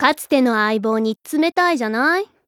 かつての相棒に冷たいじゃない。